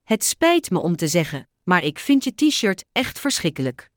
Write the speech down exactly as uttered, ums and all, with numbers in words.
Het spijt me om te zeggen, maar ik vind je t-shirt echt verschrikkelijk.